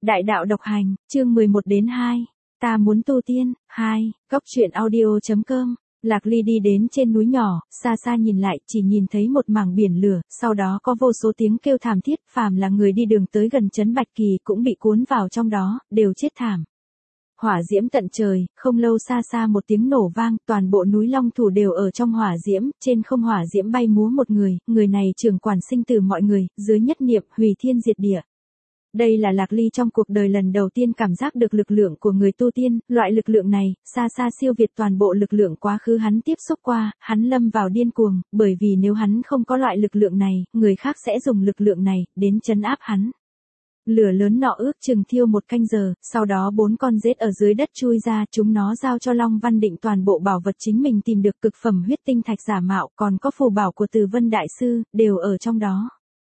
Đại đạo độc hành, chương 11 đến 2. Ta muốn tu tiên, 2, Cốc truyện audio.com. Lạc Ly đi đến trên núi nhỏ, xa xa nhìn lại, chỉ nhìn thấy một mảng biển lửa, sau đó có vô số tiếng kêu thảm thiết, phàm là người đi đường tới gần trấn Bạch Kỳ cũng bị cuốn vào trong đó, đều chết thảm. Hỏa diễm tận trời, không lâu xa xa một tiếng nổ vang, toàn bộ núi Long Thủ đều ở trong hỏa diễm, trên không hỏa diễm bay múa một người này trưởng quản sinh tử mọi người, dưới nhất niệm hủy thiên diệt địa. Đây là Lạc Ly trong cuộc đời lần đầu tiên cảm giác được lực lượng của người tu tiên, loại lực lượng này, xa xa siêu việt toàn bộ lực lượng quá khứ hắn tiếp xúc qua, hắn lâm vào điên cuồng, bởi vì nếu hắn không có loại lực lượng này, người khác sẽ dùng lực lượng này, đến trấn áp hắn. Lửa lớn nọ ước chừng thiêu 1 canh giờ, sau đó 4 con rết ở dưới đất chui ra, chúng nó giao cho Long Văn Định toàn bộ bảo vật chính mình tìm được, cực phẩm huyết tinh thạch giả mạo, còn có phù bảo của Từ Vân Đại Sư, đều ở trong đó.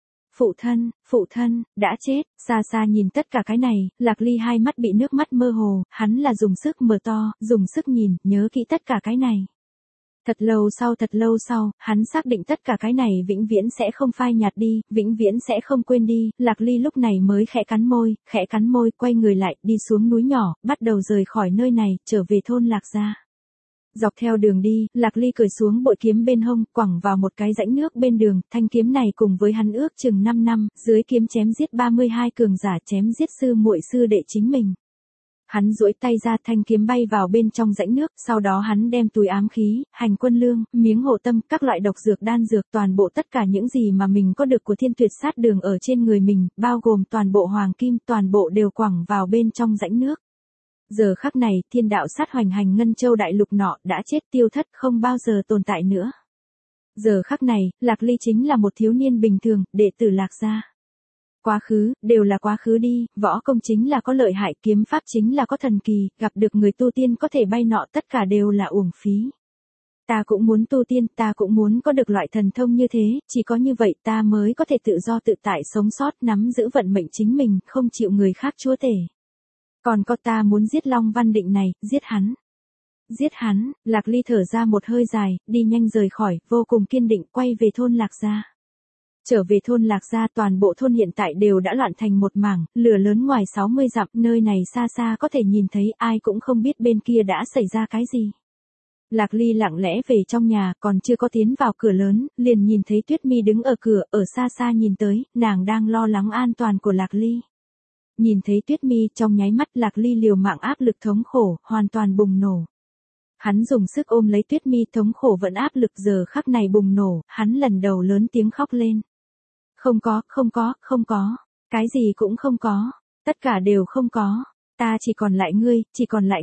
Phụ thân, đã chết, xa xa nhìn tất cả cái này, Lạc Ly hai mắt bị nước mắt mơ hồ, hắn là dùng sức mở to, dùng sức nhìn, nhớ kỹ tất cả cái này. Thật lâu sau, hắn xác định tất cả cái này vĩnh viễn sẽ không phai nhạt đi, vĩnh viễn sẽ không quên đi, Lạc Ly lúc này mới khẽ cắn môi, quay người lại, đi xuống núi nhỏ, bắt đầu rời khỏi nơi này, trở về thôn Lạc gia. Dọc theo đường đi, Lạc Ly cởi xuống bội kiếm bên hông, quẳng vào một cái rãnh nước bên đường, thanh kiếm này cùng với hắn ước chừng 5 năm, dưới kiếm chém giết 32 cường giả, chém giết sư muội sư đệ chính mình. Hắn duỗi tay ra, thanh kiếm bay vào bên trong rãnh nước, sau đó hắn đem túi ám khí, hành quân lương, miếng hộ tâm, các loại độc dược đan dược, toàn bộ tất cả những gì mà mình có được của Thiên Tuyệt Sát Đường ở trên người mình, bao gồm toàn bộ hoàng kim, toàn bộ đều quẳng vào bên trong rãnh nước. Giờ khắc này, thiên đạo sát hoành hành Ngân Châu đại lục nọ đã chết tiêu thất, không bao giờ tồn tại nữa. Giờ khắc này, Lạc Ly chính là một thiếu niên bình thường, đệ tử Lạc gia. Quá khứ, đều là quá khứ đi, võ công chính là có lợi hại, kiếm pháp chính là có thần kỳ, gặp được người tu tiên có thể bay nọ, tất cả đều là uổng phí. Ta cũng muốn tu tiên, ta cũng muốn có được loại thần thông như thế, chỉ có như vậy ta mới có thể tự do tự tại sống sót, nắm giữ vận mệnh chính mình, không chịu người khác chúa tể. Còn có ta muốn giết Long Văn Định này, giết hắn. Giết hắn, Lạc Ly thở ra một hơi dài, đi nhanh rời khỏi, vô cùng kiên định, quay về thôn Lạc gia. Trở về thôn Lạc gia, toàn bộ thôn hiện tại đều đã loạn thành một mảng, lửa lớn ngoài 60 dặm, nơi này xa xa có thể nhìn thấy, ai cũng không biết bên kia đã xảy ra cái gì. Lạc Ly lặng lẽ về trong nhà, còn chưa có tiến vào cửa lớn, liền nhìn thấy Tuyết Mi đứng ở cửa, ở xa xa nhìn tới, nàng đang lo lắng an toàn của Lạc Ly. Nhìn thấy Tuyết Mi, trong nháy mắt Lạc Ly liều mạng áp lực thống khổ, hoàn toàn bùng nổ. Hắn dùng sức ôm lấy Tuyết Mi, thống khổ vẫn áp lực giờ khắc này bùng nổ, hắn lần đầu lớn tiếng khóc lên. Không có, cái gì cũng không có, tất cả đều không có, ta chỉ còn lại ngươi, chỉ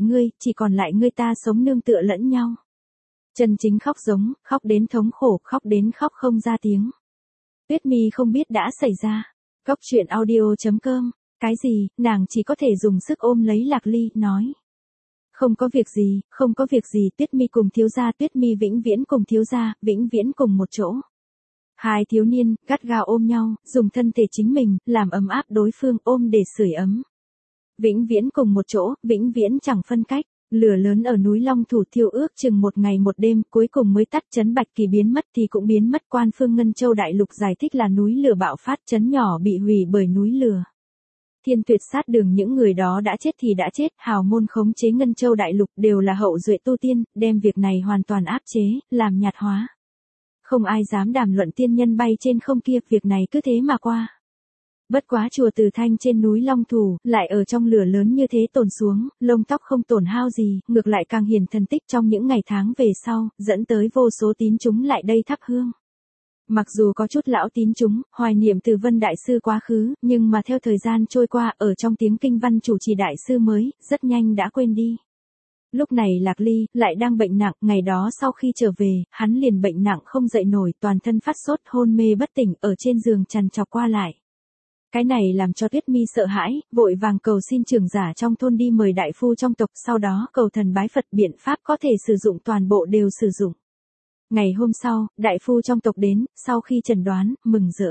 còn lại ngươi, ta sống nương tựa lẫn nhau. Chân chính khóc giống, khóc đến thống khổ, khóc đến khóc không ra tiếng. Tuyết Mi không biết đã xảy ra. Cốc truyện audio.com. Cái gì, nàng chỉ có thể dùng sức ôm lấy Lạc Ly, nói. Không có việc gì, Tuyết Mi cùng thiếu gia, Tuyết Mi vĩnh viễn cùng thiếu gia, vĩnh viễn cùng một chỗ. Hai thiếu niên, gắt gao ôm nhau, dùng thân thể chính mình, làm ấm áp đối phương, ôm để sưởi ấm. Vĩnh viễn cùng một chỗ, vĩnh viễn chẳng phân cách. Lửa lớn ở núi Long Thủ thiêu ước chừng 1 ngày 1 đêm, cuối cùng mới tắt, trấn Bạch Kỳ biến mất thì cũng biến mất, quan phương Ngân Châu đại lục giải thích là núi lửa bạo phát, trấn nhỏ bị hủy bởi núi lửa. Thiên Tuyệt Sát Đường những người đó đã chết thì đã chết, hào môn khống chế Ngân Châu đại lục đều là hậu duệ tu tiên, đem việc này hoàn toàn áp chế, làm nhạt hóa. Không ai dám đàm luận tiên nhân bay trên không kia, việc này cứ thế mà qua. Bất quá chùa Từ Thanh trên núi Long Thủ, lại ở trong lửa lớn như thế tồn xuống, lông tóc không tổn hao gì, ngược lại càng hiển thần tích trong những ngày tháng về sau, dẫn tới vô số tín chúng lại đây thắp hương. Mặc dù có chút lão tín chúng, hoài niệm Từ Vân Đại Sư quá khứ, nhưng mà theo thời gian trôi qua, ở trong tiếng kinh văn chủ trì Đại Sư mới, rất nhanh đã quên đi. Lúc này Lạc Ly, lại đang bệnh nặng, ngày đó sau khi trở về, hắn liền bệnh nặng không dậy nổi, toàn thân phát sốt, hôn mê bất tỉnh, ở trên giường trằn trọc qua lại. Cái này làm cho Tuyết Mi sợ hãi, vội vàng cầu xin trưởng giả trong thôn đi mời đại phu trong tộc, sau đó cầu thần bái Phật, biện pháp có thể sử dụng toàn bộ đều sử dụng. Ngày hôm sau, đại phu trong tộc đến, sau khi chẩn đoán, mừng rỡ.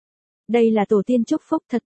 Đây là tổ tiên chúc phúc, thật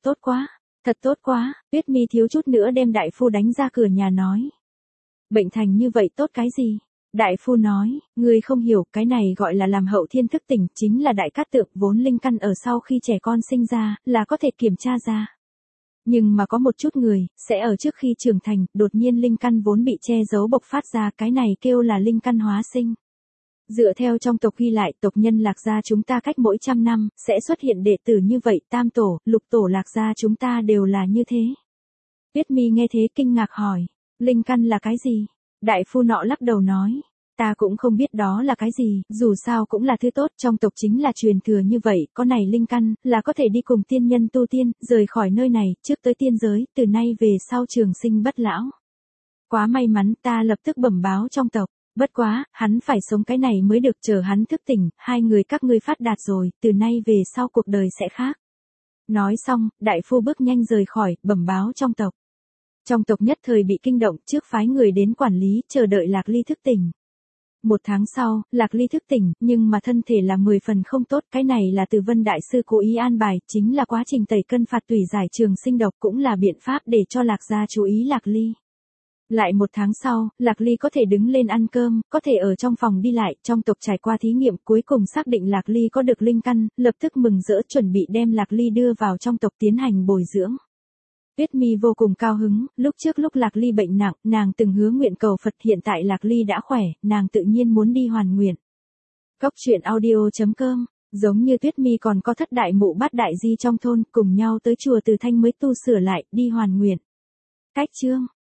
tốt quá, Tuyết Mi thiếu chút nữa đem đại phu đánh ra cửa nhà nói. Bệnh thành như vậy tốt cái gì? Đại phu nói, ngươi không hiểu, cái này gọi là làm hậu thiên thức tỉnh, chính là đại cát tượng, vốn linh căn ở sau khi trẻ con sinh ra, là có thể kiểm tra ra. Nhưng mà có một chút người, sẽ ở trước khi trưởng thành, đột nhiên linh căn vốn bị che giấu bộc phát ra, cái này kêu là linh căn hóa sinh. Dựa theo trong tộc ghi lại, tộc nhân Lạc gia chúng ta cách mỗi 100 năm, sẽ xuất hiện đệ tử như vậy, tam tổ, lục tổ Lạc gia chúng ta đều là như thế. Tuyết Mi nghe thế kinh ngạc hỏi, linh căn là cái gì? Đại phu nọ lắc đầu nói, ta cũng không biết đó là cái gì, dù sao cũng là thứ tốt, trong tộc chính là truyền thừa như vậy, có này linh căn, là có thể đi cùng tiên nhân tu tiên, rời khỏi nơi này, trước tới tiên giới, từ nay về sau trường sinh bất lão. Quá may mắn, ta lập tức bẩm báo trong tộc. Bất quá, hắn phải sống cái này mới được, chờ hắn thức tỉnh, hai người các ngươi phát đạt rồi, từ nay về sau cuộc đời sẽ khác. Nói xong, đại phu bước nhanh rời khỏi, bẩm báo trong tộc. Trong tộc nhất thời bị kinh động, trước phái người đến quản lý, chờ đợi Lạc Ly thức tỉnh. 1 tháng sau, Lạc Ly thức tỉnh, nhưng mà thân thể là 10 phần không tốt, cái này là từ Vân Đại Sư cố ý an bài, chính là quá trình tẩy cân phạt tùy giải trường sinh độc, cũng là biện pháp để cho Lạc gia chú ý Lạc Ly. Lại 1 tháng sau, Lạc Ly có thể đứng lên ăn cơm, có thể ở trong phòng đi lại, trong tộc trải qua thí nghiệm cuối cùng xác định Lạc Ly có được linh căn, lập tức mừng rỡ chuẩn bị đem Lạc Ly đưa vào trong tộc tiến hành bồi dưỡng. Tuyết Mi vô cùng cao hứng, lúc trước lúc Lạc Ly bệnh nặng, nàng từng hứa nguyện cầu Phật, hiện tại Lạc Ly đã khỏe, nàng tự nhiên muốn đi hoàn nguyện. Cốc truyện audio.com, giống như Tuyết Mi còn có thất đại mụ bát đại di trong thôn, cùng nhau tới chùa Từ Thanh mới tu sửa lại, đi hoàn nguyện. Cách chương